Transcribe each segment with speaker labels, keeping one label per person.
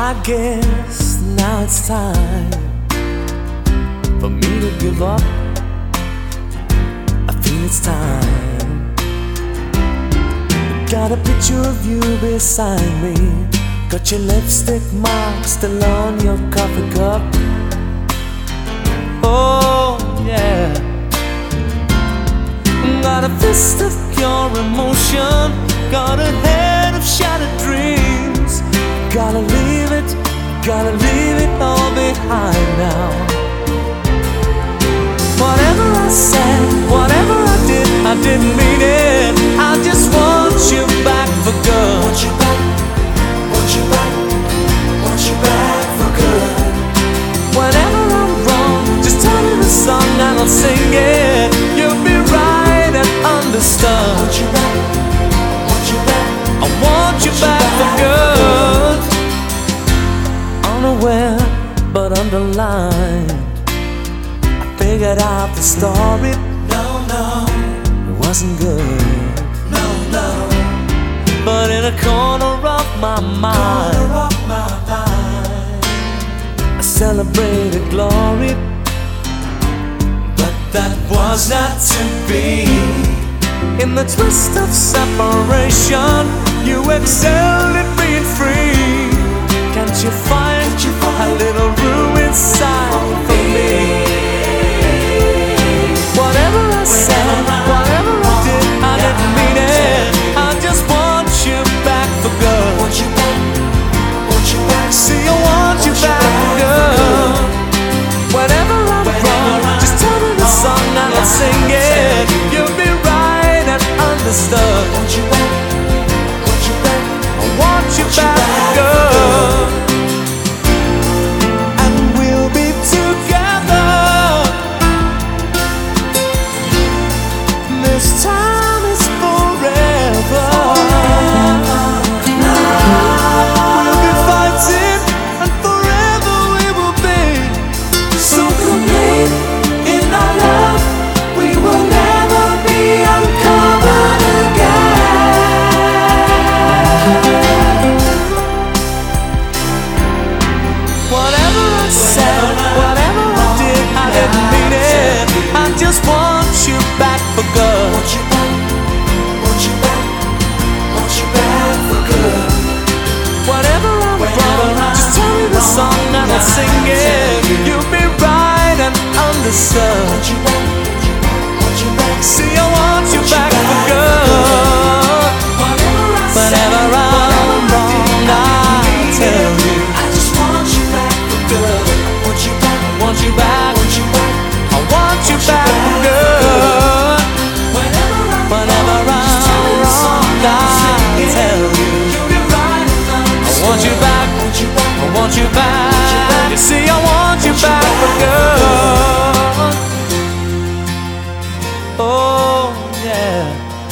Speaker 1: I guess now it's time for me to give up. I feel it's time. Got a picture of you beside me. Got your lipstick mark still on your coffee cup. Oh yeah. Got a fist of pure emotion. Got a head of shattered dreams. Gotta leave it all behind now. Whatever I said, whatever I didn't mean it. I just want you back for good. Want you back, want you back, want you back for good. Whenever I'm wrong, just tell me the song and I'll sing it. You'll be right and understood. Want you back, want you back, I want you back for good. Unaware but underlined, I figured out the story. No, it wasn't good. No, but in a corner of my mind, I celebrated glory. But that was not to be. In the twist of separation, you excelled at being free. Can't you find a little room inside for me? Whatever I said, whatever I did, I didn't mean it. I just want you back for good. Want you back, want you back. See, I want you back for good. Whenever I'm wrong, just tell me the song and I'll sing it. You'll be right and understood. Want you back, want you back. I want you back for good. This time is forever. We'll be fighting, and forever we will be so complete in our love. We will never be uncovered again. Whatever I said, whatever I did, I didn't mean it. I just want you back for good. Want you back, want you back, want you back for good. Whatever I'm wrong, just tell me the song and I'll sing it. You'll be right and understood. Want you back, want you back. See, I want you back for good. Whatever I'm wrong, I'll tell you. I just want you back for good. Want you back, want you back, want you back. I want you back for good. Whenever I'm wrong, I tell you. I want you back, I want you back. You see, I want you back for good. Oh yeah.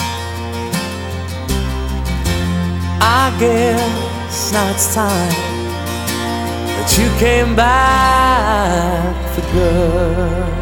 Speaker 1: I guess now it's time that you came back for good.